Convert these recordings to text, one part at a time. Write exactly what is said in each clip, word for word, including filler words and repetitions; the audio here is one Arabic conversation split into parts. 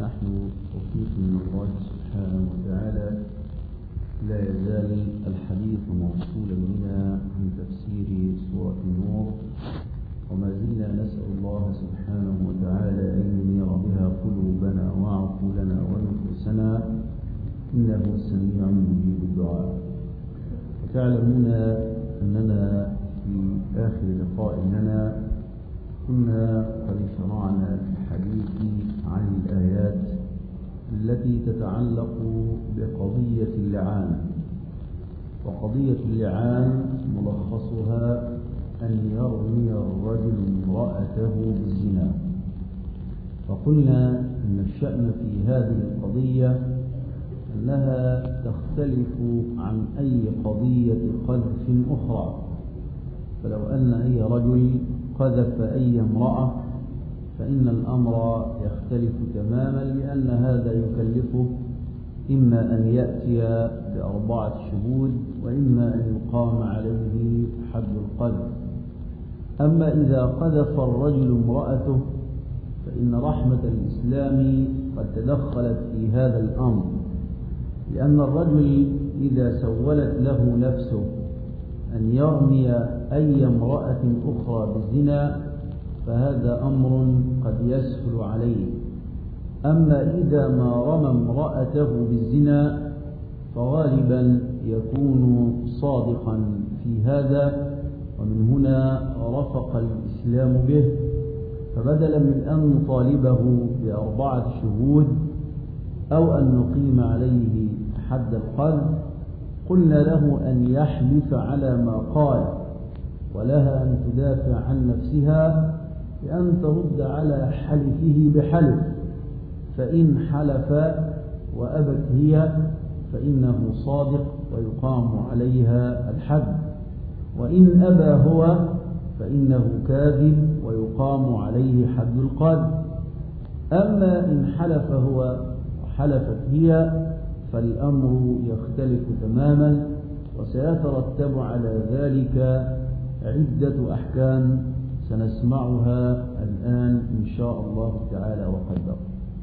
ونحن توفيق من الله سبحانه وتعالى لا يزال الحديث موصولا بنا عن تفسير سورة النور، وما زلنا نسأل الله سبحانه وتعالى أن ينير بها قلوبنا وعقولنا ونفوسنا إنه سميع مجيب الدعاء. وتعلمون أننا في آخر لقاء لنا كنا قد شرعنا في الحديث عن الآيات التي تتعلق بقضية اللعان. وقضية اللعان ملخصها أن يرمي الرجل امرأته بالزنا. فقلنا أن الشأن في هذه القضية أنها تختلف عن أي قضية قذف أخرى. فلو أن أي رجل قذف أي امرأة فإن الأمر يختلف تماما، لأن هذا يكلفه إما أن يأتي بأربعة شهود وإما أن يقام عليه حد القذف. أما إذا قذف الرجل امرأته فإن رحمة الإسلام قد تدخلت في هذا الأمر، لأن الرجل إذا سولت له نفسه أن يرمي أي امرأة أخرى بالزنا فهذا أمر قد يسهل عليه. أما إذا ما رمى امرأته بالزنا فغالبا يكون صادقا في هذا، ومن هنا رفق الإسلام به، فبدلا من أن نطالبه بأربعة شهود أو أن نقيم عليه حد القذف قلنا له أن يحلف على ما قال، ولها أن تدافع عن نفسها بأن ترد على حلفه بحلف، فإن حلف وأبت هي فإنه صادق ويقام عليها الحد، وإن أبى هو فإنه كاذب ويقام عليه حد القذف. أما إن حلف هو وحلفت هي فالأمر يختلف تماما، وسيترتب على ذلك عدة أحكام سنسمعها الآن إن شاء الله تعالى وقدر.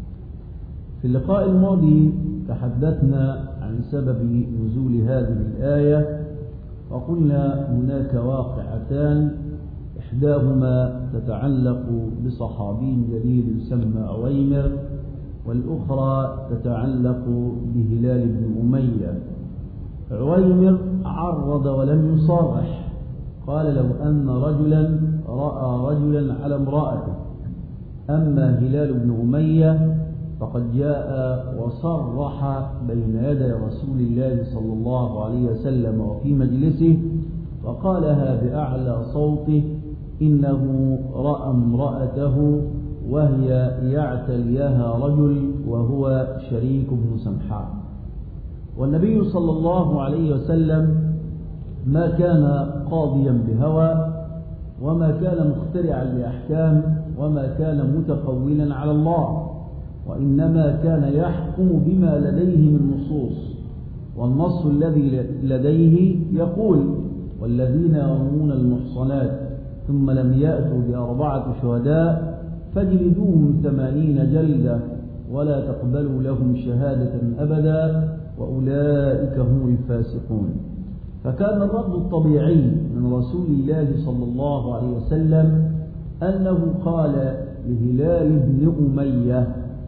في اللقاء الماضي تحدثنا عن سبب نزول هذه الآية، وقلنا هناك واقعتان، إحداهما تتعلق بصحابي جليل يسمى عويمر، والأخرى تتعلق بهلال بن أمية. عويمر عرض ولم يصرح، قال لو أن رجلا رأى رجلا على امرأته. أما هلال بن أمية فقد جاء وصرح بين يدي رسول الله صلى الله عليه وسلم وفي مجلسه وقالها بأعلى صوته إنه رأى امرأته وهي يعتليها رجل وهو شريك بن سمحاء. والنبي صلى الله عليه وسلم ما كان قاضيا بهوى، وما كان مخترعا لأحكام، وما كان متقولا على الله، وإنما كان يحكم بما لديه من نصوص. والنص الذي لديه يقول والذين يرمون المحصنات ثم لم يأتوا بأربعة شهداء فاجلدوهم ثمانين جلدة ولا تقبلوا لهم شهادة أبدا وأولئك هم الفاسقون. فكان الرد الطبيعي من رسول الله صلى الله عليه وسلم أنه قال لهلال بن أمية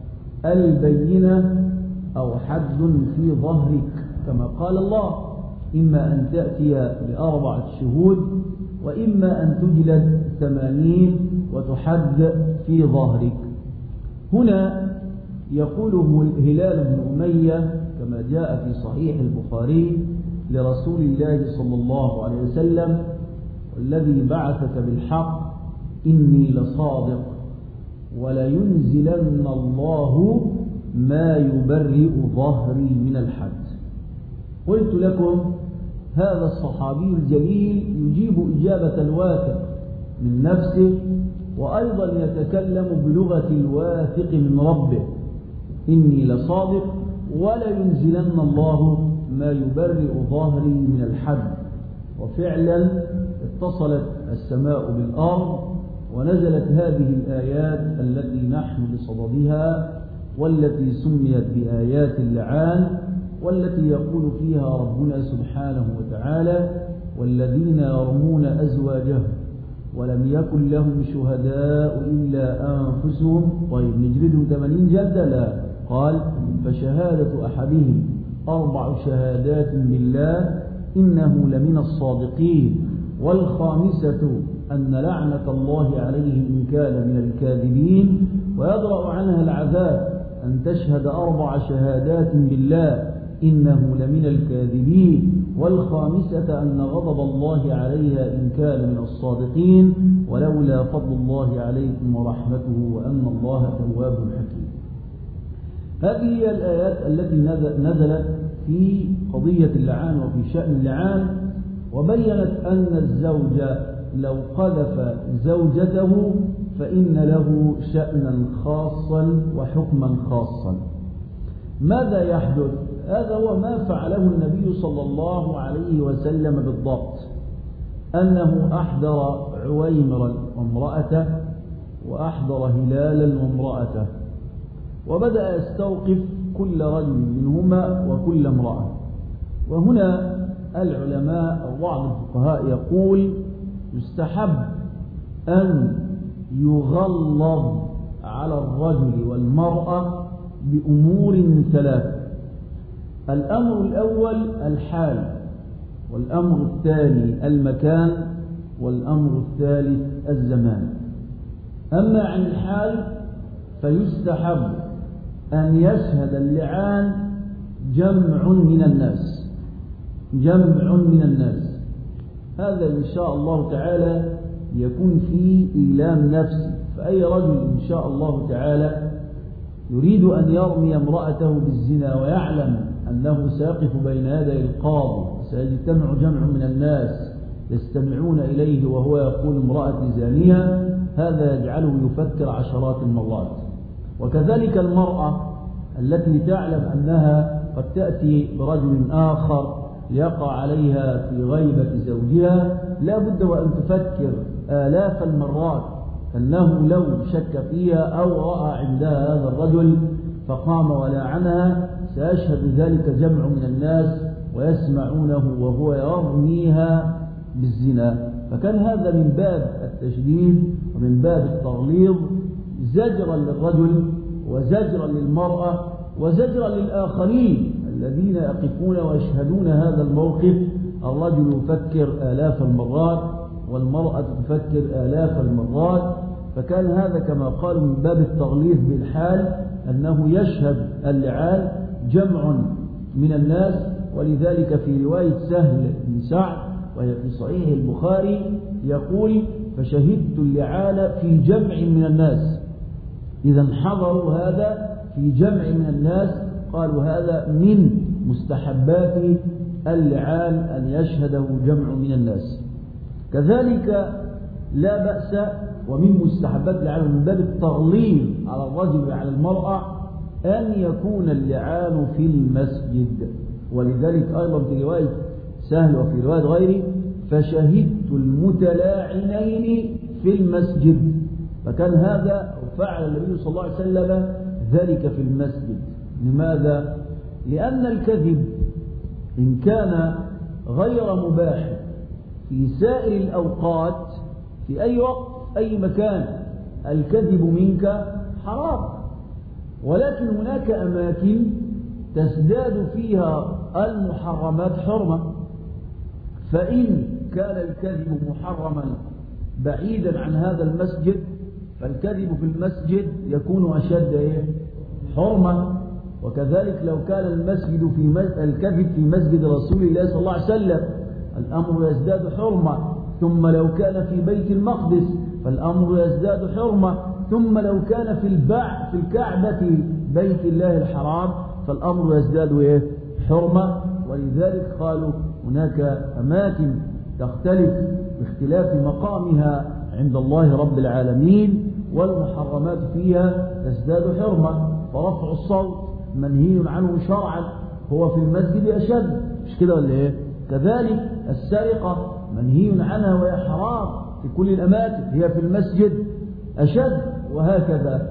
البينة أو حد في ظهرك، كما قال الله إما أن تأتي بأربعة شهود وإما أن تجلد ثمانين وتحد في ظهرك. هنا يقوله هلال بن أمية كما جاء في صحيح البخاري لرسول الله صلى الله عليه وسلم والذي بعثك بالحق إني لصادق ولا ينزلن الله ما يبرئ ظهري من الحد. قلت لكم هذا الصحابي الجليل يجيب إجابة الواثق من نفسه، وأيضا يتكلم بلغة الواثق من ربه إني لصادق ولا ينزلن الله ما يبرئ ظهري من الحد. وفعلا اتصلت السماء بالأرض ونزلت هذه الآيات التي نحن بصددها والتي سميت بآيات اللعان، والتي يقول فيها ربنا سبحانه وتعالى: والذين يرمون أزواجهم ولم يكن لهم شهداء إلا أنفسهم. طيب نجلدهم ثمانين جلدة؟ لا، قال: فشهادة أحدهم أربع شهادات بالله إنه لمن الصادقين، والخامسة أن لعنة الله عليه إن كان من الكاذبين، ويدرأ عنها العذاب أن تشهد أربع شهادات بالله إنه لمن الكاذبين، والخامسة أن غضب الله عليها إن كان من الصادقين، ولولا فضل الله عليكم ورحمته وأن الله تواب حكيم. هذه هي الآيات التي نزلت في قضية اللعان وفي شأن اللعان، وبينت أن الزوج لو قذف زوجته فإن له شأنا خاصا وحكما خاصا. ماذا يحدث؟ هذا هو ما فعله النبي صلى الله عليه وسلم بالضبط، أنه أحضر عويمرا وامرأته، وأحضر هلالا وامرأته، وبدأ يستوقف كل رجل منهما وكل امرأة. وهنا العلماء أو بعض الفقهاء يقول: يستحب أن يغلظ على الرجل والمرأة بأمور ثلاثة. الأمر الأول الحال، والأمر الثاني المكان، والأمر الثالث الزمان. أما عن الحال فيستحب أن يشهد اللعان جمع من الناس، جمع من الناس. هذا إن شاء الله تعالى يكون فيه إيلام نفسي، فأي رجل إن شاء الله تعالى يريد أن يرمي امرأته بالزنا ويعلم أنه سيقف بين يدي القاضي، سيجتمع جمع من الناس يستمعون إليه وهو يقول امرأتي زانية، هذا يجعله يفكر عشرات المرات. وكذلك المرأة التي تعلم أنها قد تأتي برجل آخر ليقع عليها في غيبة زوجها، لا بد وأن تفكر آلاف المرات أنه لو شك فيها أو رأى عندها هذا الرجل فقام ولعنها سيشهد ذلك جمع من الناس ويسمعونه وهو يرميها بالزنا. فكان هذا من باب التشديد ومن باب التغليظ، زجرا للرجل وزجرا للمرأة وزجرا للآخرين الذين يقفون ويشهدون هذا الموقف. الرجل يفكر آلاف المرات والمرأة تفكر آلاف المرات، فكان هذا كما قالوا من باب التغليظ بالحال، أنه يشهد اللعان جمع من الناس. ولذلك في رواية سهل بن سعد وهي في صحيح البخاري يقول: فشهدت اللعان في جمع من الناس. إذا حضروا هذا في جمع من الناس، قالوا هذا من مستحبات اللعان أن يشهده جمع من الناس. كذلك لا بأس ومن مستحبات اللعان من باب التغليظ على الرجل وعلى المرأة أن يكون اللعان في المسجد. ولذلك أيضا في رواية سهل وفي رواية غيره: فشهدت المتلاعنين في المسجد. فكان هذا فعل النبي صلى الله عليه وسلم ذلك في المسجد. لماذا؟ لأن الكذب إن كان غير مباح في سائر الأوقات في أي وقت أي مكان الكذب منك حرام، ولكن هناك أماكن تزداد فيها المحرمات حرمة. فإن كان الكذب محرما بعيدا عن هذا المسجد فالكذب في المسجد يكون أشد حرمة. وكذلك لو كان المسجد في الكذب في مسجد رسول الله صلى الله عليه وسلم الأمر يزداد حرمة، ثم لو كان في بيت المقدس فالأمر يزداد حرمة، ثم لو كان في البع في الكعبة بيت الله الحرام فالأمر يزداد حرمة. ولذلك قالوا هناك أماكن تختلف باختلاف مقامها عند الله رب العالمين، والمحرمات فيها تزداد حرمة. فرفع الصوت منهي عنه شرعا، هو في المسجد أشد، مش كده ولا ايه؟ كذلك السرقة منهي عنها وهي حرام في كل الأماكن، هي في المسجد أشد، وهكذا.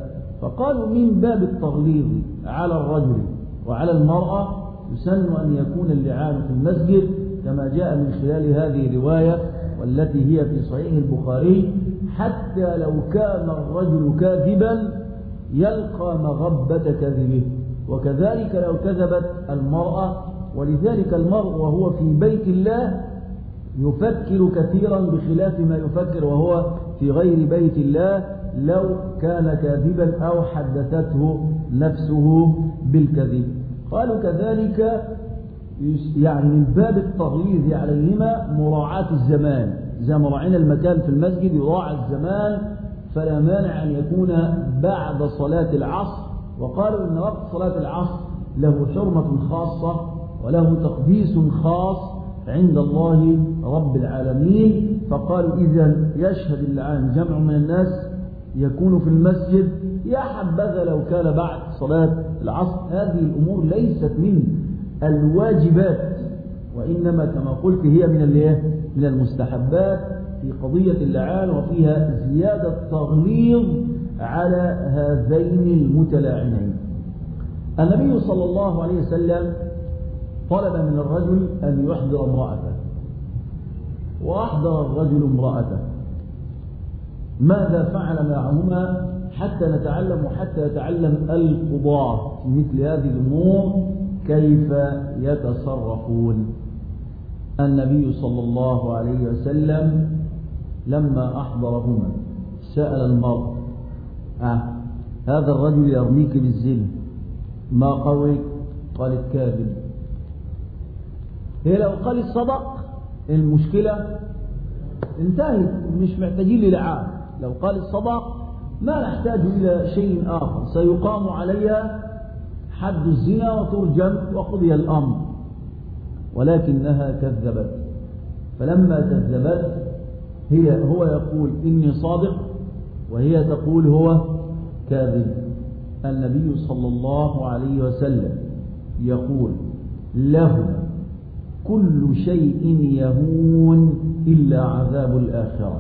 فقالوا من باب التغليظ على الرجل وعلى المرأة يسن أن يكون اللعان في المسجد كما جاء من خلال هذه الرواية والتي هي في صحيح البخاري، حتى لو كان الرجل كاذبا يلقى مغبة كذبه، وكذلك لو كذبت المرأة. ولذلك المرء وهو في بيت الله يفكر كثيرا بخلاف ما يفكر وهو في غير بيت الله لو كان كاذبا أو حدثته نفسه بالكذب. قالوا كذلك يعني من باب التغليظ عليهما مراعاة الزمان، إذا ما رأينا المكان في المسجد يراعى الزمان، فلا مانع أن يكون بعد صلاة العصر. وقالوا إن وقت صلاة العصر له حرمة خاصة وله تقديس خاص عند الله رب العالمين. فقالوا إذا يشهد اللعان جمع من الناس يكون في المسجد، يا حبذا لو كان بعد صلاة العصر. هذه الأمور ليست من الواجبات، وإنما كما قلت هي من من المستحبات في قضية اللعان، وفيها زيادة تغليظ على هذين المتلاعنين. النبي صلى الله عليه وسلم طلب من الرجل أن يحضر امرأته، وأحضر الرجل امرأته. ماذا فعل معهما حتى نتعلم وحتى يتعلم القضاة في مثل هذه الأمور كيف يتصرفون؟ النبي صلى الله عليه وسلم لما أحضرهما سأل المرء: آه هذا الرجل يرميك بالزنا، ما قولك؟ قالت: كاذب. هي لو قالت صدق المشكلة انتهت، مش محتاجين للعان. لو قالت صدق ما نحتاج إلى شيء آخر، سيقام عليها حد الزنا وترجم وقضي الأمر. ولكنها كذبت، فلما كذبت هي هو يقول إني صادق وهي تقول هو كاذب. النبي صلى الله عليه وسلم يقول له: كل شيء يهون إلا عذاب الآخرة.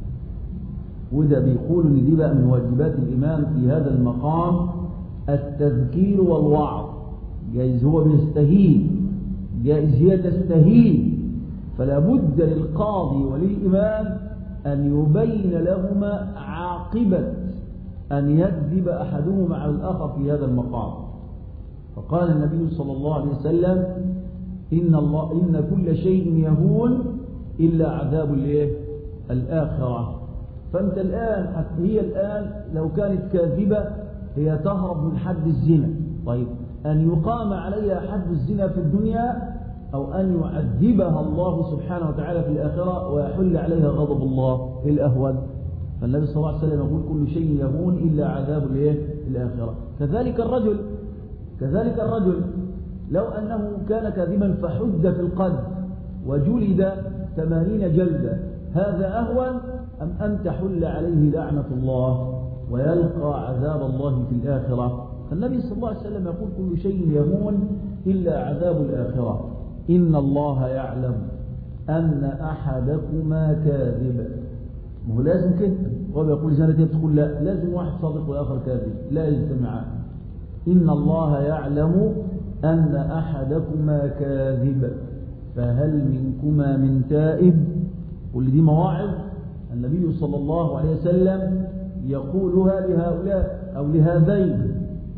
وده بيقول إن دي بقى من واجبات الإمام في هذا المقام التذكير والوعظ. جائز هو بيستهين، جائز هي تستهين، فلا بد للقاضي وللإمام أن يبين لهما عاقبة أن يكذب أحدهما على الآخر في هذا المقام. فقال النبي صلى الله عليه وسلم: إن الله إن كل شيء يهون إلا عذاب الآخرة. فأنت الآن هي الآن لو كانت كاذبة هي تهرب من حد الزنا. طيب أن يقام عليها حد الزنا في الدنيا أو أن يعذبها الله سبحانه وتعالى في الآخرة ويحل عليها غضب الله الأهون؟ فالنبي صلى الله عليه وسلم يقول: كل شيء يهون إلا عذاب الآخرة. كذلك الرجل كذلك الرجل لو أنه كان كاذبا فحد في القذف وجلد ثمانين جلدة، هذا أهون أم أن تحل عليه لعنة الله ويلقى عذاب الله في الآخرة؟ فالنبي صلى الله عليه وسلم يقول: كل شيء يهون إلا عذاب الآخرة. إن الله يعلم أن أحدكما كاذب. هو لازم كده، هو بيقول زانتين تقول لا، لازم واحد صادق والآخر كاذب، لا يجتمعان. إن الله يعلم أن أحدكما كاذب فهل منكما من تائب؟ كل دي مواعظ النبي صلى الله عليه وسلم يقولها لهؤلاء أو لهذين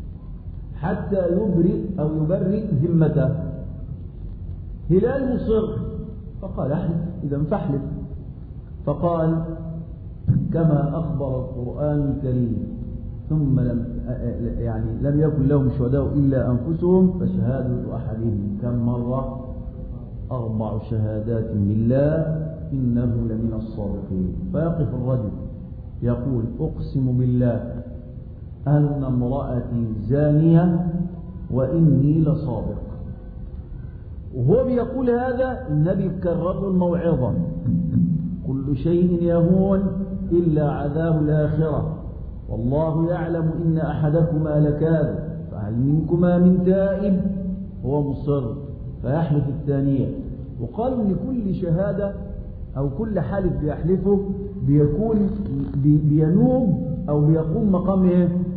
حتى يبرئ أو يبرئ ذمته. هلال مصر فقال: احلف، إذا فاحلف. فقال كما أخبر القرآن الكريم: ثم لم يعني لم يكن لهم شهداء إلا أنفسهم فشهادة أحدهم كم مرة؟ أربع شهادات بالله إنه لمن الصادقين. فيقف الرجل يقول: أقسم بالله أن امرأتي زانية وإني لصادق. وهو بيقول هذا النبي كرر الموعظة: كل شيء يهون إلا عذاب الآخرة، والله يعلم إن أحدكما لكاذب فهل منكما من تائب؟ هو مصر فيحلف الثانية. وقالوا إن كل شهادة أو كل حالف بيحلفه بيكون بينوب أو بيقوم مقام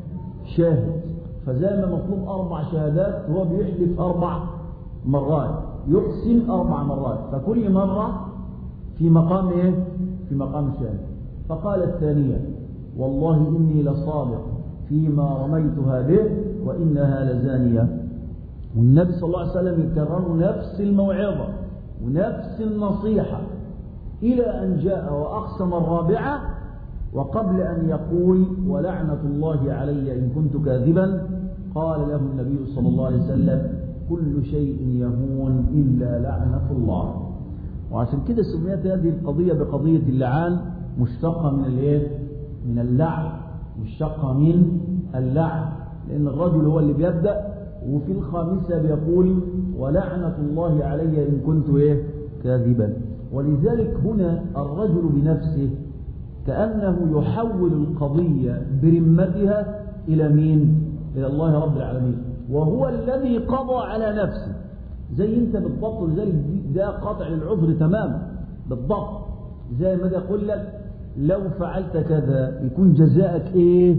شاهد، فزي ما مطلوب أربع شهادات هو بيحلف أربع مرات، يقسم أربع مرات، فكل مرة في مقام إيه؟ في مقام شاهد. فقال الثانية والله إني لصادق فيما رميتها به وإنها لزانية. والنبي صلى الله عليه وسلم يكرر نفس الموعظة ونفس النصيحة إلى أن جاء وأقسم الرابعة، وقبل أن يقول ولعنة الله علي إن كنت كاذبا قال له النبي صلى الله عليه وسلم كل شيء يهون إلا لعنة الله. وعشان كده سميت هذه القضية بقضية اللعان، مشتقة من الايه؟ من اللعن، مشتقة من اللعن، لأن الرجل هو اللي بيبدأ، وفي الخامسة بيقول ولعنة الله علي إن كنت إيه؟ كاذبا. ولذلك هنا الرجل بنفسه كأنه يحول القضية برمتها إلى مين؟ إلى الله رب العالمين، وهو الذي قضى على نفسه. زي انت بالضبط، لذلك ده قطع العذر تماما بالضبط. زي ما يقول لك لو فعلت كذا يكون جزاءك ايه؟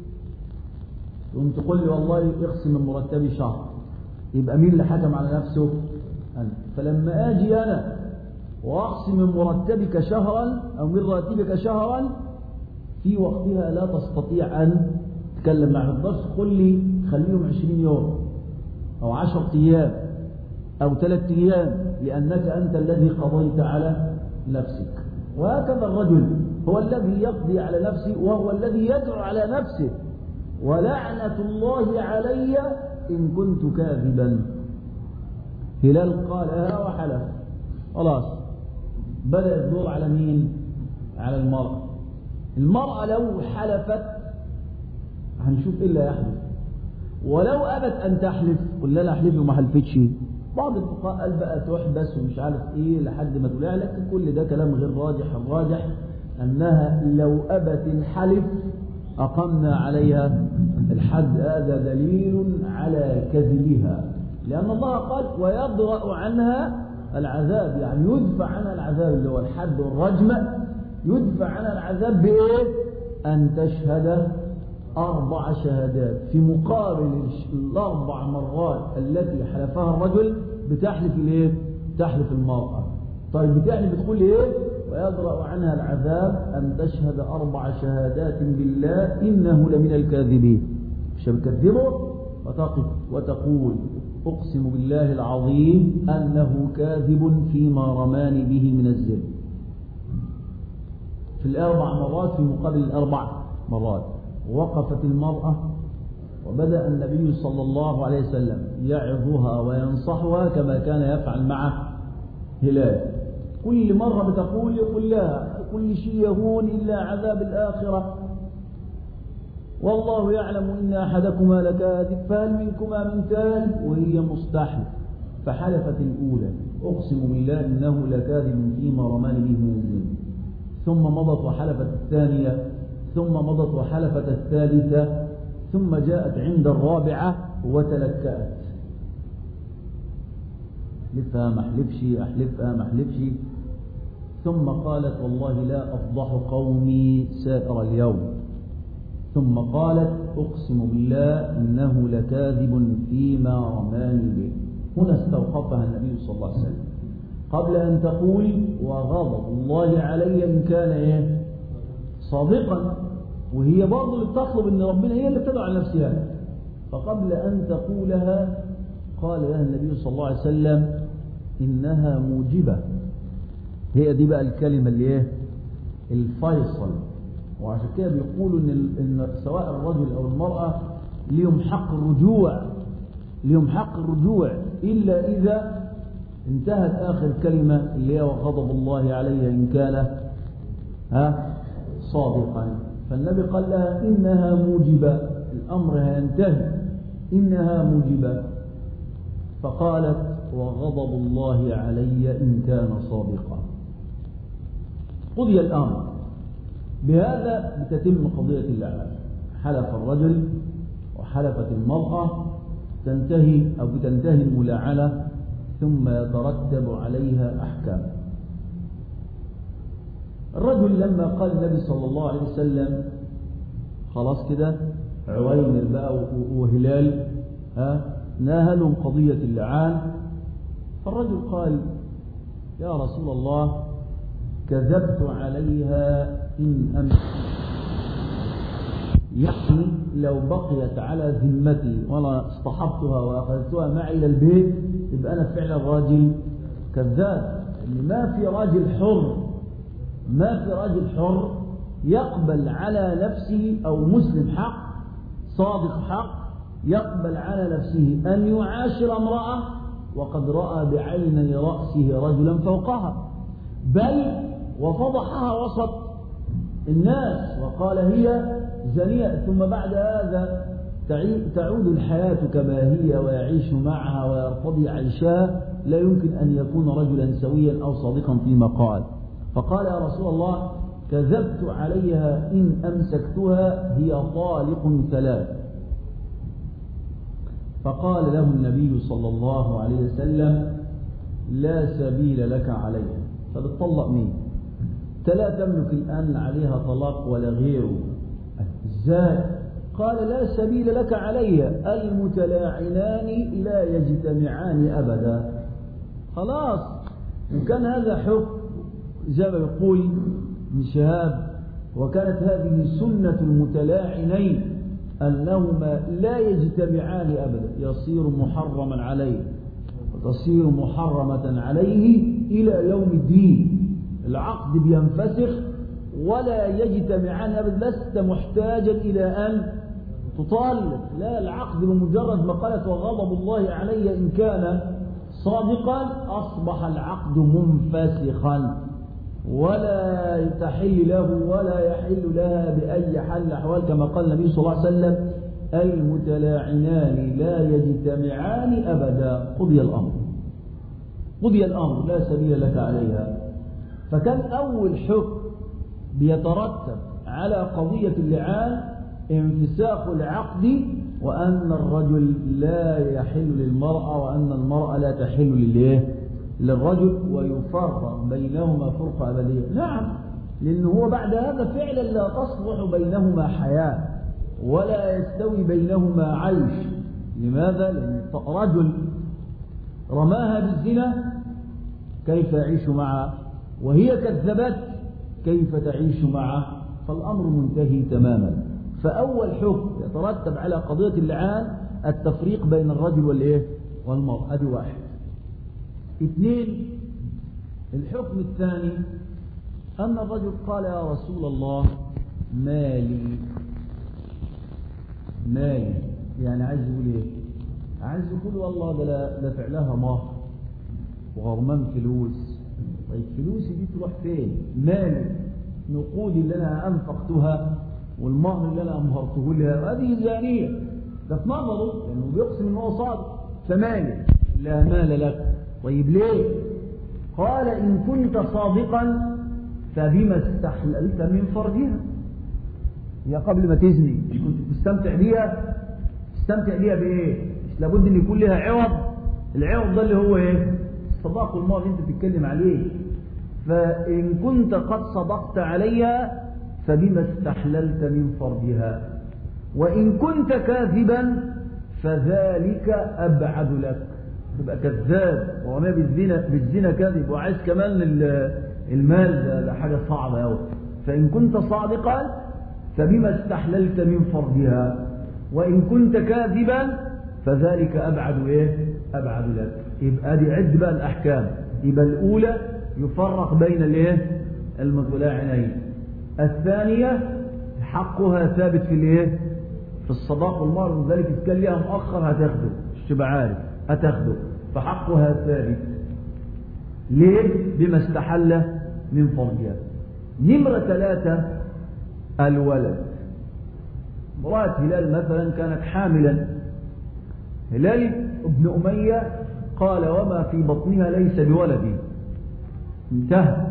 تقوم تقول لي والله اقسم من مرتبي شهر، يبقى مين اللي حكم على نفسه؟ أنا. فلما اجي انا واقسم من مرتبك شهرا او من راتبك شهرا، في وقتها لا تستطيع ان تتكلم مع الضرس تقول لي خليهم عشرين يوم او عشرة ايام أو ثلاثة أيام، لأنك أنت الذي قضيت على نفسك. وهكذا الرجل هو الذي يقضي على نفسه، وهو الذي يدعو على نفسه ولعنة الله علي إن كنت كاذبا. هلال قالها وحلف، خلاص بدأ الدور على مين؟ على المرأة. المرأة لو حلفت هنشوف إيه اللي يحدث، ولو أبت أن تحلف قل لا أحلف وما حلفتش، بعض الفقهاء قال بقى تحبس ومش عارف ايه لحد ما تقول، لكن كل ده كلام غير راجح. الراجح انها لو ابت الحلف اقمنا عليها الحد، هذا دليل على كذبها، لان الله قال ويدرأ عنها العذاب، يعني يدفع عنها العذاب اللي هو الحد والرجم، يدفع عنها العذاب بايه؟ ان تشهد أربع شهادات في مقابل الأربع مرات التي حلفها الرجل بتحلف الايه؟ تحلف المرأة. طيب بتحلف بتقول ايه؟ ويدرأ عنها العذاب أن تشهد أربع شهادات بالله إنه لمن الكاذبين. مش بتكذبه وتقف وتقول أقسم بالله العظيم أنه كاذب فيما رماني به من الزنا، في الأربع مرات في مقابل الأربع مرات. وقفت المرأة وبدأ النبي صلى الله عليه وسلم يعظها وينصحها كما كان يفعل مع هلال. كل مرة بتقول يقول لها كل شيء يهون إلا عذاب الآخرة، والله يعلم إن أحدكما لكاذب فهل منكما من تائب، وهي مستحلف. فحلفت الأولى أقسم بالله إنه لكاذب فيما رماني به من الزنا، ثم مضت وحلفت الثانية، ثم مضت وحلفت الثالثة، ثم جاءت عند الرابعة وتلكأت، أحلفها ما أحلفش أحلفها ما أحلفش، ثم قالت والله لا أفضح قومي سائر اليوم، ثم قالت أقسم بالله إنه لكاذب فيما رماني به. هنا استوقفها النبي صلى الله عليه وسلم قبل أن تقول وغضب الله علي إن كان إيه؟ صادقا، وهي برضه اللي بتطلب ان ربنا هي اللي بتدعو على نفسها. فقبل ان تقولها قال لها النبي صلى الله عليه وسلم انها موجبه. هي دي بقى الكلمه اللي ايه؟ الفيصل. وعشان كده بيقولوا ان ان سواء الرجل او المراه ليهم حق الرجوع، ليهم حق الرجوع الا اذا انتهت اخر كلمه اللي هي وغضب الله علي ان كان ها صادقا. فالنبي قال لها إنها موجبة، الأمر هينتهي، إنها موجبة. فقالت وغضب الله علي إن كان صادقا. قضي الأمر. بهذا بتتم قضية اللعنة. حلف الرجل وحلفت المرأة، تنتهي أو بتنتهي الملاعنة، ثم يترتب عليها أحكام. الرجل لما قال النبي صلى الله عليه وسلم خلاص كده عوينر بقى وهلال، ها ناهلهم قضية اللعان. فالرجل قال يا رسول الله كذبت عليها إن أمس، يعني لو بقيت على ذمتي وأنا اصطحبتها وأخذتها معي إلى البيت يبقى أنا فعلا راجل كذاب. ما في راجل حر ما في راجل حر يقبل على نفسه، أو مسلم حق صادق حق يقبل على نفسه أن يعاشر امرأة وقد رأى بعيني رأسه رجلا فوقها، بل وفضحها وسط الناس وقال هي زنية، ثم بعد هذا تعود الحياة كما هي ويعيش معها ويرتضي عيشها. لا يمكن أن يكون رجلا سويا أو صادقا فيما قال. فقال يا رسول الله كذبت عليها إن أمسكتها هي طالق ثلاث. فقال له النبي صلى الله عليه وسلم لا سبيل لك عليها. فبتطلق مين؟ لا تملك الآن عليها طلاق ولا غيره. ازاي؟ قال لا سبيل لك عليها، المتلاعنان لا يجتمعان أبدا. خلاص، وكان هذا حكم زي ما يقول ابن شهاب، وكانت هذه سنة المتلاعنين أنهما لا يجتمعان أبدا، يصير محرما عليه وتصير محرمة عليه إلى يوم الدين. العقد بينفسخ ولا يجتمعان أبدا. لست محتاجا إلى أن تطالب، لا، العقد بمجرد ما قالت وغضب الله علي إن كان صادقا أصبح العقد منفسخا، ولا تحل له ولا يحل لها بأي حال الأحوال، كما قال النبي صلى الله عليه وسلم المتلاعنان لا يجتمعان أبدا. قضي الأمر قضي الأمر لا سبيل لك عليها. فكان أول حكم بيترتب على قضية اللعان انفساخ العقد، وأن الرجل لا يحل للمرأة وأن المرأة لا تحل لليه للرجل، ويفرق بينهما فرقة أبدية. نعم، لأنه هو بعد هذا فعلا لا تصلح بينهما حياة ولا يستوي بينهما عيش. لماذا؟ لأن رجل رماها بالزنا كيف يعيش معها؟ وهي كذبت كيف تعيش معه؟ فالأمر منتهي تماما. فأول حكم يترتب على قضية اللعان التفريق بين الرجل والإيه؟ والمرأة. هذه واحد. اثنين، الحكم الثاني أن الرجل قال يا رسول الله مالي مالي يعني عايز يقول إيه؟ عايز يقول والله ده دافع لها مهر وغرمان فلوس. طيب فلوسي دي تروح فين؟ مالي، نقودي اللي أنا أنفقتها والمهر اللي أنا أمهرته لها هذه زانية. ده في نظره لأنه بيقسم إن هو صادق. فمالي لا مال لك. طيب ليه؟ قال إن كنت صادقا فبما استحللت من فرجها. هي قبل ما تزني مش كنت تستمتع بيها؟ تستمتع بيها بإيه؟ مش لابد أن يكون لها عوض. العوض ده اللي هو إيه؟ الصداق والمهر اللي أنت بتتكلم عليه. فإن كنت قد صدقت عليها فبما استحللت من فرجها، وإن كنت كاذبا فذلك أبعد لك. تبقى كذاب ورمى بالزنا بالزنا كاذب وعايز كمان المال، ده حاجة صعبة أوي. فإن كنت صادقا فبما استحللت من فرجها، وإن كنت كاذبا فذلك أبعد إيه؟ أبعد لك. يبقى دي عد بقى الأحكام. يبقى الأولى يفرق بين الإيه؟ المتلاعنين. الثانية حقها ثابت في الإيه؟ في الصداق والمهر، وذلك إذا كان ليها مؤخر هتاخده، مش تبقى عارف هتاخده، فحقها ثابت. ليه؟ بما استحل من فرجها. نمرة ثلاثة الولد. امرأة هلال مثلا كانت حاملا. هلال ابن أمية قال وما في بطنها ليس بولدي. انتهى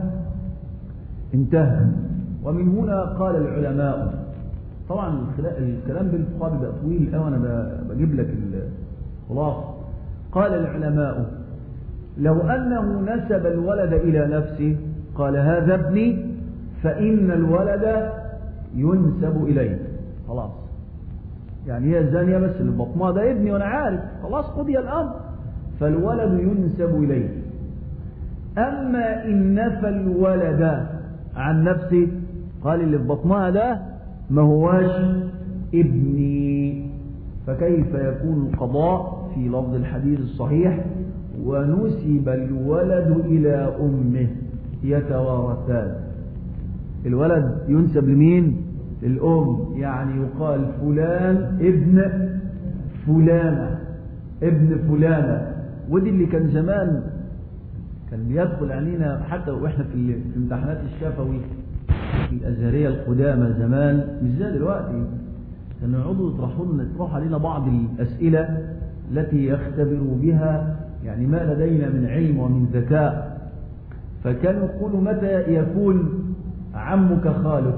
انتهى ومن هنا قال العلماء، طبعا الكلام بالفقه بيبقى طويل قوي، انا بجيب لك الخلاصه. قال العلماء لو انه نسب الولد الى نفسه قال هذا ابني، فان الولد ينسب اليه. خلاص يعني هي زانية بس اللي بطنها ده ابني وأنا عارف، خلاص قضي الأمر، فالولد ينسب إليه. أما إن نفى الولد عن نفسه، قال اللي في بطنها ده ما هواش ابني، فكيف يكون القضاء في لفظ الحديث الصحيح ونسب الولد إلى أمه يتوارثان؟ الولد ينسب لمين؟ الأم، يعني يقال فلان ابن فلانة ابن فلانة. ودي اللي كان زمان كان بيدخل علينا حتى وإحنا في امتحانات الشفوي في الأزهرية القدامى زمان، مش زي دلوقتي، كانوا يقعدوا يطرحوا لنا يطرحوا علينا بعض الأسئلة التي يختبروا بها يعني ما لدينا من علم ومن ذكاء. فكانوا يقولوا متى يكون عمك خالك؟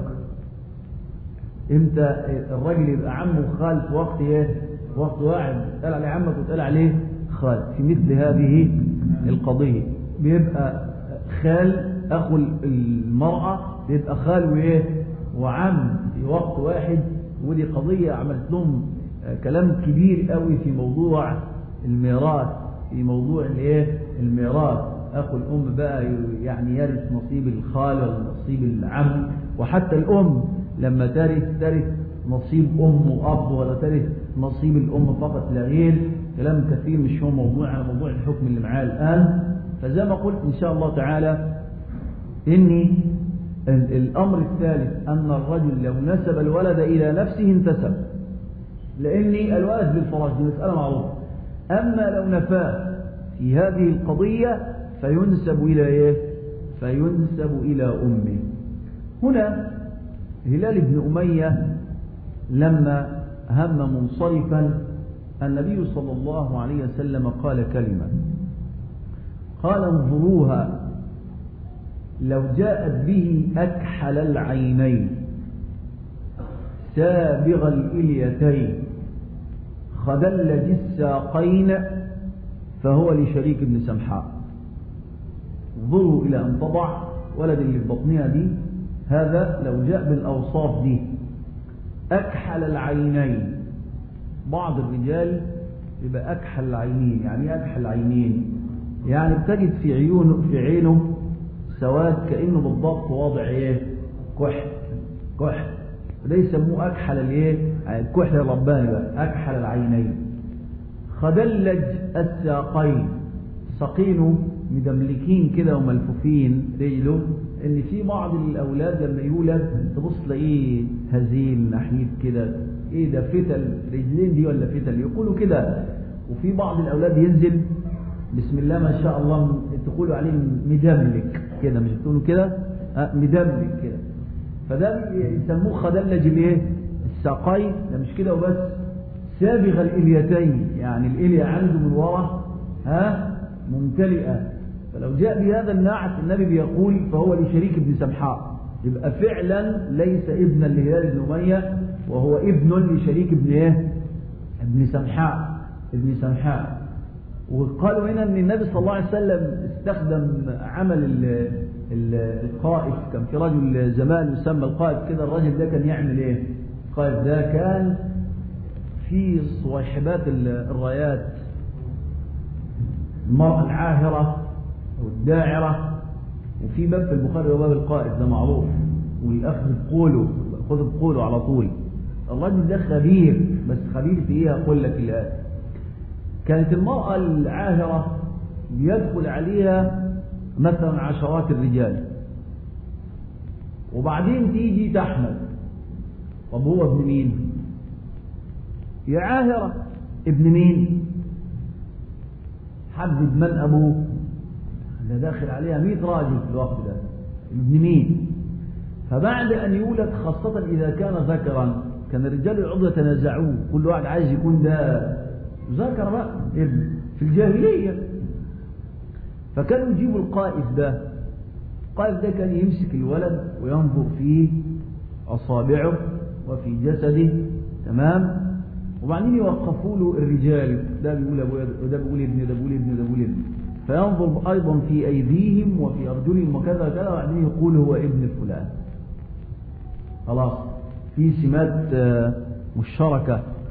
امتى الراجل يبقى عمه خال في وقت ايه؟ وقت واحد تقال عليه عمك وتقال عليه خال. في مثل هذه القضية بيبقى خال اخو المرأة بيبقى خال وايه وعم في وقت واحد. ودي قضية عملت لهم كلام كبير قوي في موضوع الميراث، في موضوع الايه الميراث. اخو الام بقى يعني يرث نصيب الخال ولا نصيب العم، وحتى الام لما ترث ترث نصيب ام واب ولا ترث نصيب الام فقط لا غير. كلام كثير مش هو موضوع على موضوع الحكم اللي معاه الان. فزي ما قلت ان شاء الله تعالى اني الامر الثالث ان الرجل لو نسب الولد الى نفسه انتسب، لاني الولد بالفراش دي مساله معروفه. اما لو نفاه في هذه القضيه فينسب الى ايه؟ فينسب الى امه. هنا هلال بن أمية لما هم منصرفا النبي صلى الله عليه وسلم قال كلمة، قال انظروها لو جاءت به أكحل العينين سابغ الإليتين خدلج الساقين فهو لشريك بن سمحاء. انظروا إلى أن تضع ولد اللي في بطنها دي، هذا لو جاء بالأوصاف دي أكحل العينين. بعض الرجال يبقى أكحل العينين. يعني أكحل العينين يعني بتجد في عيونه في عينه سواد كأنه بالضبط واضع ايه كحل كحل، ده يسموه أكحل الايه الكحل الرباني بقى أكحل العينين. خدلج الساقين، ساقينه مدملكين كده وملفوفين رجله. ان في بعض الاولاد لما يولد تبص تلاقيه هزيل نحيف كده، ايه ده فتل رجلين دي ولا فتل يقولوا كده. وفي بعض الاولاد ينزل بسم الله ما شاء الله تقولوا عليه مدملك كده، مش بتقولوا كده أه مدملك كده. فده يسموه خدلج الايه الساقين. ده مش كده وبس، سابغ الاليتين، يعني الاليه عنده من ورا ها ممتلئه. فلو جاء بهذا النعت النبي بيقول فهو لشريك بن سمحاء، يبقى فعلا ليس ابنا لهلال بن أمية وهو ابن لشريك بن ايه ابن سمحاء ابن سمحاء. وقالوا هنا ان النبي صلى الله عليه وسلم استخدم عمل ال ال القائف. كان في رجل زمان يسمى القائف كده، الرجل ده كان يعمل ايه؟ القائف ده كان في صويحبات الرايات المرأة العاهرة والداعرة، وفي باب في البخاري وباب القائد ده معروف، والأخذ بقوله خذ بقوله على طول. الرجل ده خبير، بس خبير في ايه أقول لك الآن. كانت المرأة العاهرة بيدخل عليها مثلا عشرات الرجال، وبعدين تيجي تحمل. طب هو ابن مين؟ يا عاهرة ابن مين؟ حدد من أبوه. ده داخل عليها مئة راجل في الوقت ده، ابن مين؟ فبعد أن يولد خاصة إذا كان ذكرا كان الرجال يقعدوا يتنازعوه، كل واحد عايز يكون ده ذكر بقى ابن في الجاهلية. فكانوا يجيبوا القائف ده. القائف ده كان يمسك الولد وينظر في أصابعه وفي جسده، تمام؟ وبعدين يوقفوا له الرجال، ده بيقول ابويا وده بيقول ابني ده بيقول ابني ده بيقول ابني، فينظر ايضا في ايديهم وفي ارجلهم وكذا كذا، وبعدين يقول هو ابن فلان. خلاص في سمات مشتركه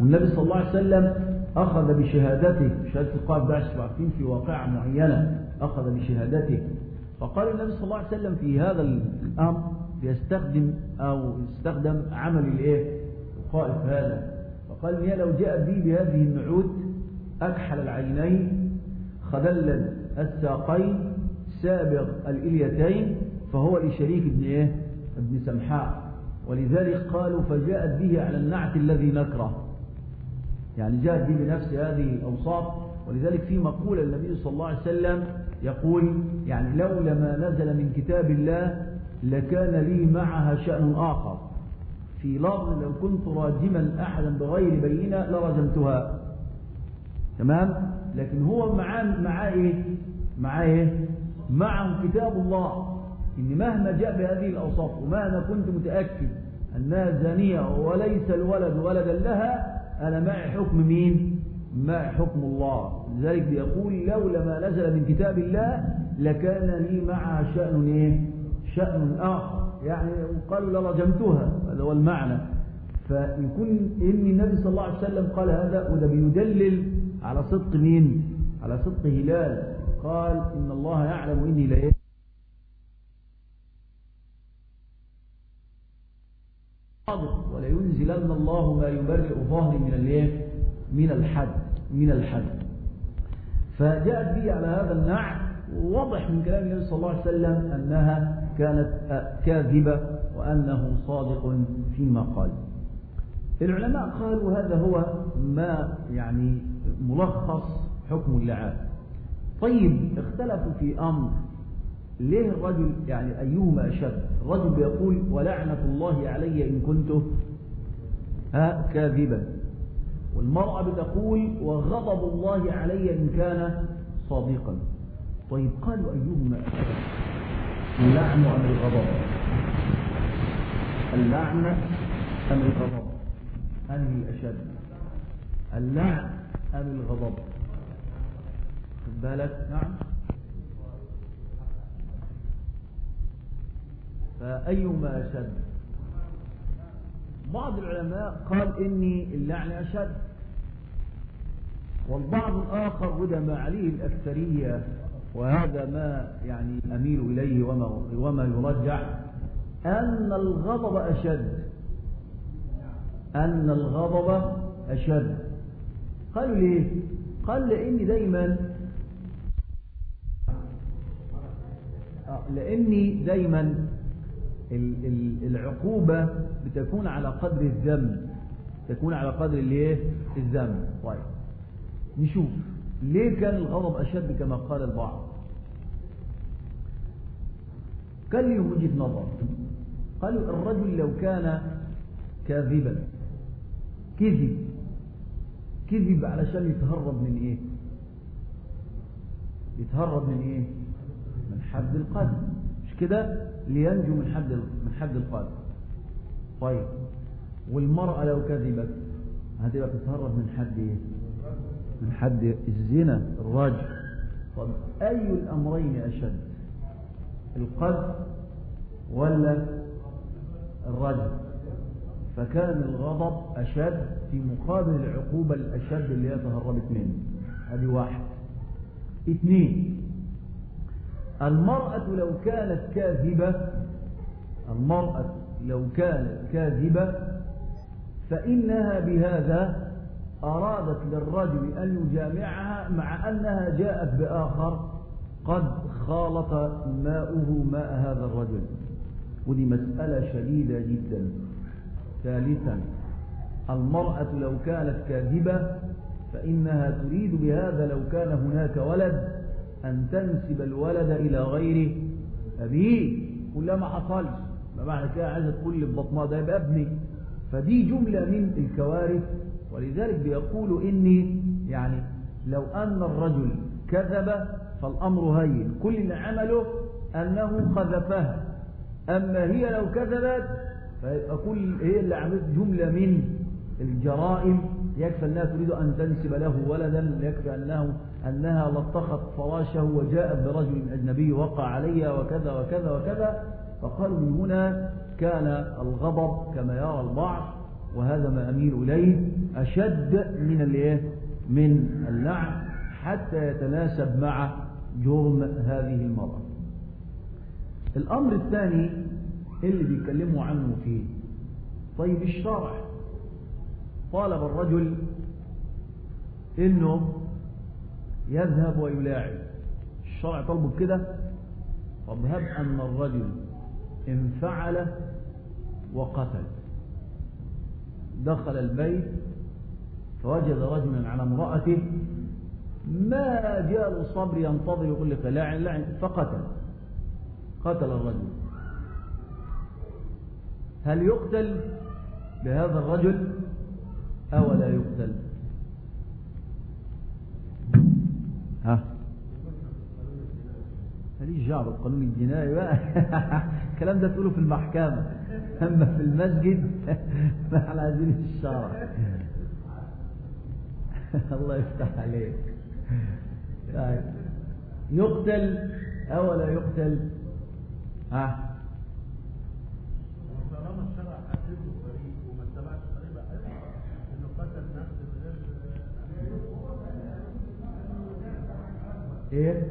والنبي صلى الله عليه وسلم أخذ بشهادته، شهادة القائد بعشر عارفين في واقعة معينة أخذ بشهادته. فقال النبي صلى الله عليه وسلم في هذا الأمر يستخدم أو يستخدم عمل الإيه؟ القائد هذا. فقال لي لو جاء بي بهذه النعوت أكحل العينين خدل الساقين سابغ الإليتين فهو لشريك ابن إيه؟ ابن سمحاء. ولذلك قالوا فجاءت به على النعت الذي نكره، يعني جاءت به بنفس هذه الأوصاف. ولذلك في مقولة النبي صلى الله عليه وسلم يقول يعني لولا ما نزل من كتاب الله لكان لي معها شأن آخر، في لفظ لو كنت راجما أحدا بغير بينة لرجمتها. تمام؟ لكن هو معاه معاه إيه؟ معاه إيه؟ معه كتاب الله، إن مهما جاء بهذه الأوصاف ومهما كنت متأكد أنها زانية وليس الولد ولدا لها، أنا معي حكم مين؟ معي حكم الله. لذلك بيقول لولا ما نزل من كتاب الله لكان لي معها شأن إيه؟ شأن آخر، يعني قالوا لرجمتها، هذا هو المعنى. فيكون إن النبي صلى الله عليه وسلم قال هذا، وده بيدلل على صدق مين؟ على صدق هلال. قال إن الله يعلم إني لا صادق ولا ينزلن الله ما يبرئ ظهري من الايه؟ من الحد من الحد. فجاءت به على هذا النعت، وواضح من كلام النبي صلى الله عليه وسلم أنها كانت كاذبة وأنه صادق فيما قال. العلماء قالوا هذا هو ما يعني ملخص حكم اللعان. طيب اختلفوا في أمر، ليه الرجل يعني أيهما أشد؟ الرجل بيقول ولعنة الله علي إن كنت ها كاذبا، والمرأة بتقول وغضب الله علي إن كان صادقا. طيب قالوا أيهما أشد؟ اللعن أم الغضب؟ اللعنة أم الغضب؟ أنهي أشد؟ اللعن أم الغضب؟ خد بالك. نعم. فأيهما أشد؟ بعض العلماء قال إني اللعن أشد، والبعض الآخر وده ما عليه الأكثرية، وهذا ما يعني أميل إليه وما, وما يرجع، أن الغضب أشد، أن الغضب أشد. قالوا ليه؟ قال لأني دايما لأني دايما العقوبة بتكون على قدر الذنب، تكون على قدر الايه؟ الذنب. طيب نشوف ليه كان الغضب أشد كما قال البعض. كان لهم وجهة نظر، قالوا الرجل لو كان كاذبا كذب كذب علشان يتهرب من ايه؟ يتهرب من ايه؟ من حد القذف، مش كده؟ لينجو من حد من حد القذف. طيب والمرأة لو كذبت هتبقى بتتهرب من حد ايه؟ من حد الزنا الرجل. طب اي الامرين اشد؟ القذف ولا الرجل؟ فكان الغضب اشد في مقابل العقوبة الاشد اللي هي تهربت منه. هذه واحد. اثنين، المرأة لو كانت كاذبة المرأة لو كانت كاذبة فإنها بهذا أرادت للرجل أن يجامعها مع أنها جاءت بآخر قد خالط ماؤه ماء هذا الرجل، ودي مسألة شديدة جدا. ثالثا، المرأة لو كانت كاذبة فإنها تريد بهذا لو كان هناك ولد أن تنسب الولد إلى غير أبيه، ولا ما حصلش، ما معنى كده عايزة تقول لي ببطنها ده يبقى ابني. فدي جملة من الكوارث. ولذلك بيقولوا إني يعني لو أن الرجل كذب فالأمر هين، كل اللي عمله أنه قذفها، أما هي لو كذبت فأقول هي اللي عملت جملة من الجرائم. يكفي أنها تريد أن تنسب له ولدا، يكفي أنه أنها لطخت فراشه وجاءت برجل أجنبي وقع عليها وكذا وكذا وكذا. فقالوا من هنا كان الغضب كما يرى البعض وهذا ما أميل إليه، أشد من الايه من اللعن حتى يتناسب مع جرم هذه المرأة. الأمر الثاني اللي بيتكلموا عنه فيه، طيب الشرع طالب الرجل إنه يذهب ويلاعب، الشرع طلبه كده. طب هب أن الرجل انفعل وقتل، دخل البيت فوجد رجلا على امرأته، ما جاء الصبر ينتظر يقول لك لاعن لاعن، فقتل قتل الرجل، هل يقتل بهذا الرجل أو لا يقتل؟ ها ماليش دعوه بالقانون الجنائي بقى الكلام ده تقوله في المحكمة، أما في المسجد فاحنا عايزين الشرع. الله يفتح عليك. يقتل أو لا يقتل؟ ها طالما الشرع حدده طريق وما اتبعش طريق بقى انه قتل نفس غير ايه؟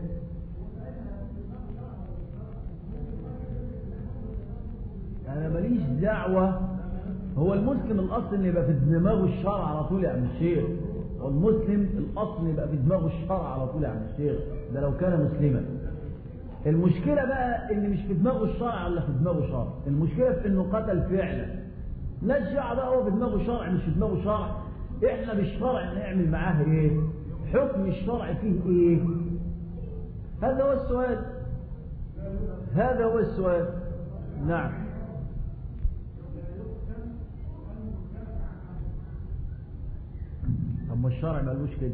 انا ماليش دعوه. هو المسلم الاصل ان يبقى في دماغه الشرع على طول يا عم الشيخ، والمسلم الاصل ان يبقى في دماغه الشرع على طول يا عم الشيخ، ده لو كان مسلما. المشكله بقى ان مش في دماغه الشرع ولا في دماغه شرع، المشكله في انه قتل فعلا. لا الشرع بقى هو في دماغه شرع مش في دماغه شرع، احنا بالشرع نعمل معاه ايه؟ حكم الشرع فيه ايه؟ هذا هو السؤال، هذا هو السؤال. نعم. طب ما الشرع ما قالوش كده،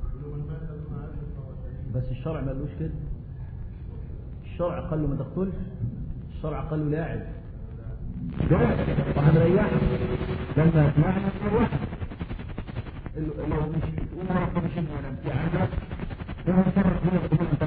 بس الشرع ما قالوش كده. الشرع قال له ما تقتلش، الشرع قال له لاعب. وهنريحك لما اسمعنا واحد اللي هو مش وما مش ولا في عندك هو صرف منه يقول انت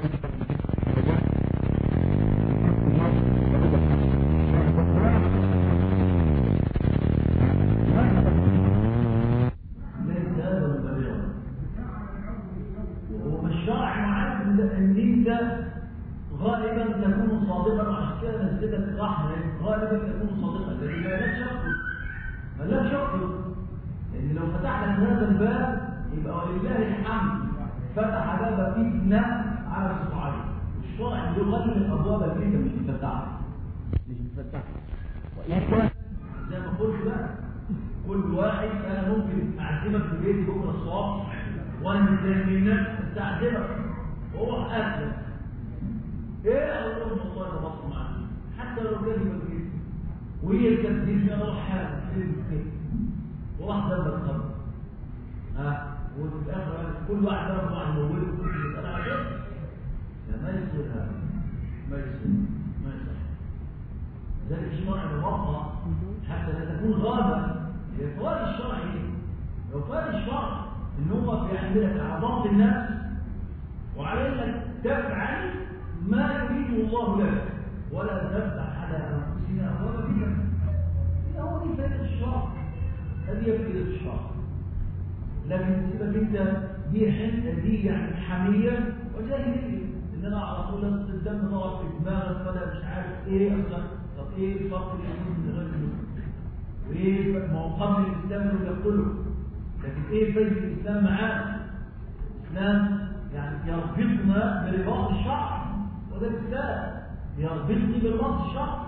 غالبا تكون صادقا، وعشان كده نزلتك رحمه، غالبا تكون صادقا، لكن ما لكش يقتل، ما لكش يقتل، لان لو فتح لك هذا الباب يبقى ولله الحمد فتح باب فتنه على الصعيد. الشرع بيغلق الابواب اللي انت مش مفتحها، مش مفتحها. والا زي ما قلت بقى كل واحد انا ممكن اعزمك في بيتي بكره الصبح وانا متضايق منك استعزمك واروح اكلك. ايه اقول لهم والله تبص معاك حتى لو كان يبقى وهي التكذيب انا راح حاجه وراح دمك خبر ها وفي الاخر كل واحد يرفع عن موبايله وكل يسال على ايه؟ ما يصير هذا، ما يصير ما يصير. ذلك الشرع الموقع حتى لا تكون غابه. الاقوال الشرعي اقوال الشرع ان هو بيعملك على ضبط النفس وعلى انك تفعل ما يريده الله لك ولا تفتح على انفسنا ابواب الفتن. هو دي فائده الشرع، هذه فائده الشرع. لكن سيبك انت دي حته دي يعني حميه وجاهليه ان انا على طول الدم ضرب في دماغك فانا مش عارف ايه اصلا. طب ايه الفرق بين المسلم وغير المسلم؟ وايه ما هو قبل الاسلام اللي يقتله، لكن ايه فايده الاسلام معاه؟ الاسلام يعني يربطنا برباط الشرع، وده الإسلام يربطني بالربط الشرع.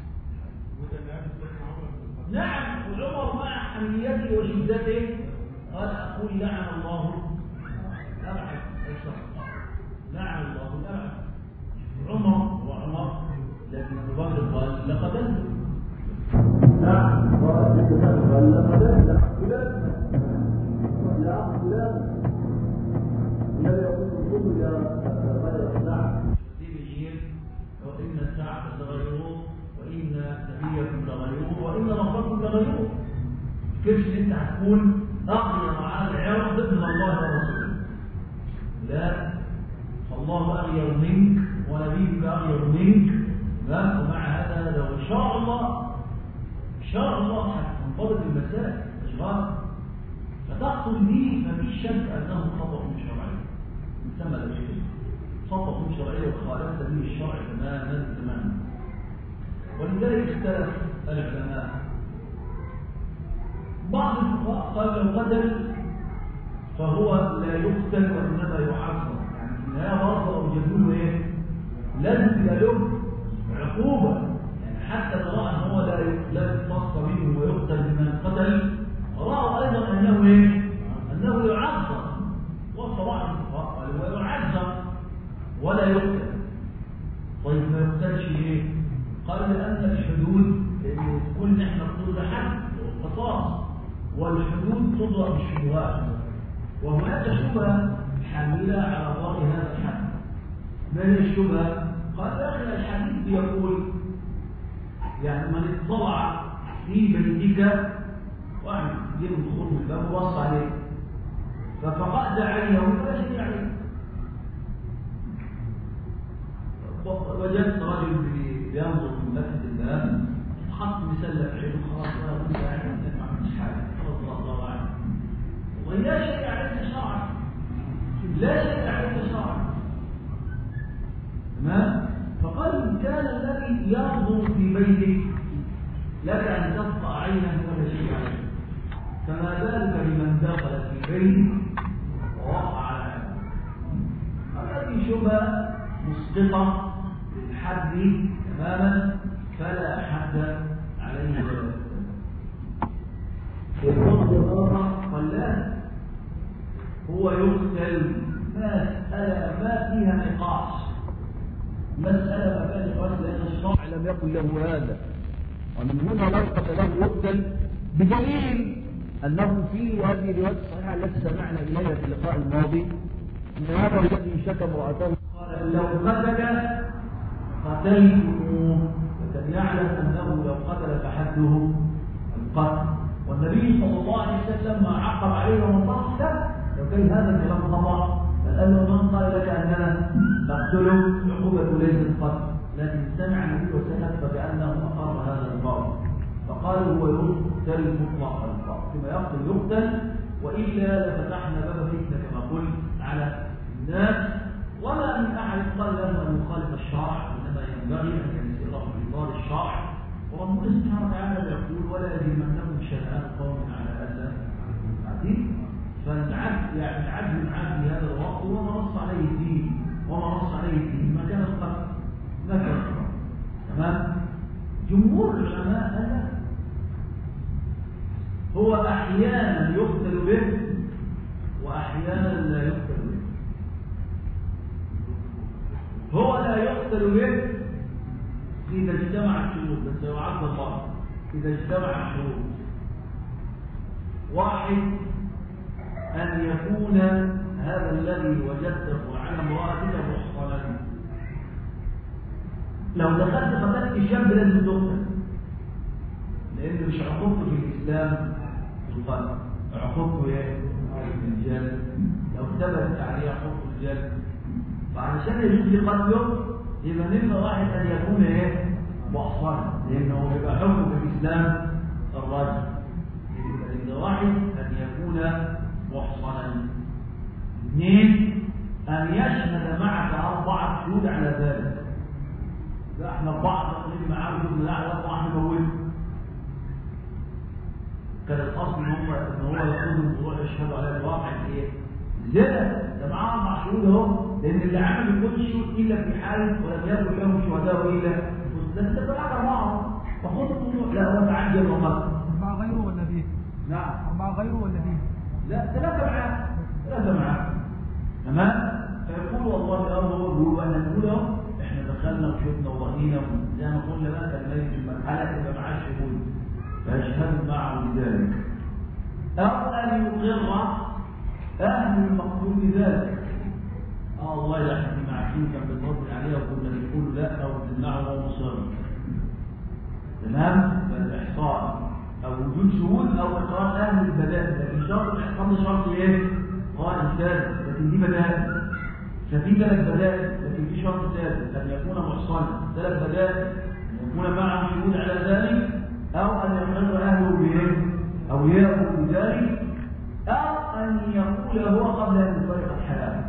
نعم. وعمر مع حميته وشدته قال أقول لعن الله أبعد الشرع، لعن الله الأبعد. عمر وعمر لكن أبو بكر قال لقتلت. نعم قال لقتلت فلان لا فلان لا يقول الرسول يا غير النعم وإن الساعة لغيره وإن نبيكم لغيره وإن ربكم لغيره. كيفش انت هتكون أغير على العرض من الله ورسوله؟ لا، فالله أغير منك ونبيك أغير منك. لا، ومع هذا لو إن شاء الله إن شاء الله هتكون منضبط المسائل اشغال، فتحصل به ما فيش شك انه خطأ شرعي يسمى الاشكال خطأ شرعي وخالفت به الشرع تماما تماما. ولذلك اختلف العلماء، بعض الفقهاء قال لو قتل فهو لا يقتل وانما يعاقب، يعني في النهايه برضه اوجدوا له ايه؟ لازم يبقى له عقوبه، يعني حتى ترى ان هو لا لا يقتص منه ويقتل بمن قتل، راوا ايضا انه ايه؟ انه يعذب. وصل بعض الفقهاء قالوا هو يعذب ولا يقتل. طيب ما يقتلش ليه؟ قال لان الحدود كل نحن نقول ده حد وقصاص، والحدود تضرب بالشبهات، وهناك شبهه حامله على ضرر هذا الحد. ما هي الشبهه؟ قال يا اخي الحديث يقول يعني من اطلع في بيتك واحد يجيب الدخول من الباب ووصى عليه ففقد عينه فلا شيء عليه. وجدت رجل ينظر في مسجد الباب حط مسلح عينه خلاص ولا بد ان ما عملش حاجه خلاص الله اعلم، ولا شيء عليك شرعا، لا شيء عليك شرعا. تمام؟ فقال كان الذي ينظر في بيتك لك ان تقطع عينه ولا شيء عليه، فما بالك بمن دخل في بيتك ووقع على عينه. هذه شبهه مسقطه للحد تماما، فلا حد عليه ولا الرد الآخر قال لا هو يقتل، مسألة ما فيها نقاش، مسألة ما فيها نقاش لأن الشرع لم يكن له هذا، ومن هنا لو قتله يقتل، بدليل أنه في هذه الرواية الصحيحة التي سمعنا إليها في اللقاء الماضي أن هذا الذي شكى امرأته قال لو قتل قتلته، وكان يعلم أنه لو قتل فحده القتل، والنبي صلى الله عليه وسلم ما عقب عليه ومن ضحك لو كان هذا الكلام خطأ فقال له من قال لك أننا نقتله عقوبة ليس القتل، لكن سمع النبي وسكت فكأنه أقر هذا القول، فقالوا هو يقتل مطلقا كما يقتل يقتل، وإلا لفتحنا باب فتنة كما قلت على الناس، وما من أحد قال له أن يخالف الشرع، إنما ينبغي أن يسيره في إطار الشرع. وربنا سبحانه وتعالى يقول ولا يجرمنكم شنآن قوم على ألا تعديل، فالعدل يعني العدل معاه في هذا الوقت وما نص عليه الدين، وما نص عليه الدين ما كان القتل ما كان القتل. تمام؟ جمهور العلماء هذا هو أحيانا يقتل به وأحيانا لا يقتل به. هو لا يقتل به إذا اجتمع الشروط، بس يعد الله إذا اجتمع الشروط. واحد أن يكون هذا الذي وجدته على امرأتك محصنا، لو دخلت قتلت الشاب لازم تقتل، لأنه مش عقوبته في الإسلام القتل، عقوبته ايه؟ الجلد، لو ثبتت عليه عقوبته الجلد، فعشان يجوز قتله يبقى نمرة واحد أن يكون ايه؟ محصنا، لأنه يبقى حكم في الإسلام الرجل، يبقى نمرة واحد أن يكون محصنا. اثنين أن يشهد معك أربعة شهود على ذلك، لا احنا بعض نقول معاه وجودنا لا على أربعة نموت، كان الأصل إن هو إن هو يقول ويروح يشهدوا على الواقع إيه؟ زنا، ده معاه أربع شهود أهو، لأن اللي عمل كل شهود إلا في حال ولم يكن لهم شهداء إلا لكن ده طلع معه فخذ الموضوع لا هو تعجل وقتل. أربعة غيره ولا فيه؟ نعم. أربعة غيره ولا فيه؟ لا ثلاثة معاه ثلاثة معاه. تمام؟ فيقول والله يا هو هو أنا نقول أهو إحنا دخلنا وشفنا وبنينا زي ما قلنا بقى كان مالك في المرحلة يبقى معاه شهود فيشهد معه بذلك، أو أن يقر أهل المقتول بذلك. آه والله لا احنا معاكين كان بنرد عليها وكنا بنقول لا أو بنمنعه وهو مصر. تمام؟ فالإحصاء أو وجود شهود أو إقرار أهل البدائل، لكن شرط الإحصاء ده شرط إيه؟ قائم ثالث، لكن دي بدائل. ففي ثلاث بدائل لكن في شرط ثالث أن يكون محصنا، ثلاث بدائل أن يكون معه شهود على ذلك، أو أن يخرج أهله به أولياءه بذلك، أو أن يقول هو قبل أن يفارق الحياة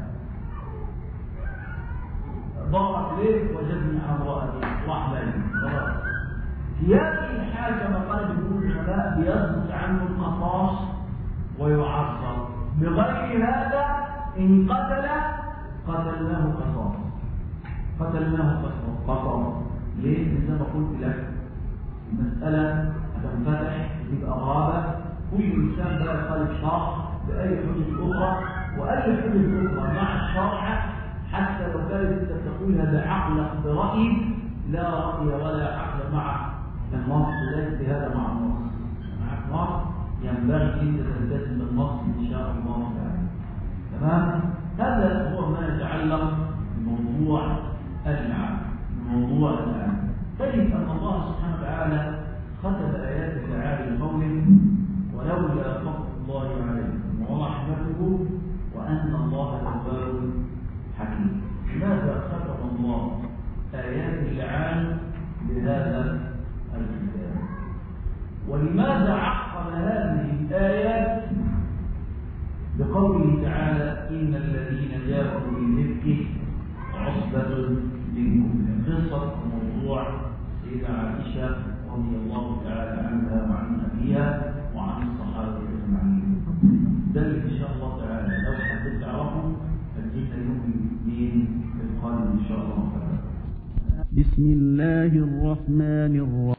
ضاقت إليه وجدني على امرأتي رحمة خلاص. في هذه الحال كما قال جمهور العلماء بيثبت عنه القصاص ويعصر، بغير هذا إن قتل قتلناه قصاص قتلناه قصاص. ليه؟ زي ما قلت لك المسألة هتنفتح تبقى غابة، كل إنسان بقى يخالف الشرع بأي حجة أخرى، وأي حجة أخرى مع الشرع حتى لو كانت أنت تقول هذا عقل برأي، لا رأي ولا عقل مع النص، ليس بهذا مع النص. مع النص ينبغي أن تلتزم بالنص إن شاء الله تعالى. تمام؟ هذا هو ما يتعلق بموضوع اللعان. موضوع اللعان تجد أن الله سبحانه وتعالى ختم آيات اللعان بقوله ولولا فضل الله عليكم ورحمته وأن الله تواب حكيم. لماذا ختم الله آيات اللعان بهذا الكتاب؟ ولماذا عقب هذه الآيات بقوله تعالى إن الذين جاءوا بالإفك عصبة منكم؟ قصة وموضوع سيدة عائشة رضي الله تعالى عنها وعن أبيها وعن الصحابة أجمعين. ذلك إن شاء الله تعالى لو حبيت تعرفوا الجنة يوم الاثنين في القادم إن شاء الله تعالى. بسم الله الرحمن الرحيم.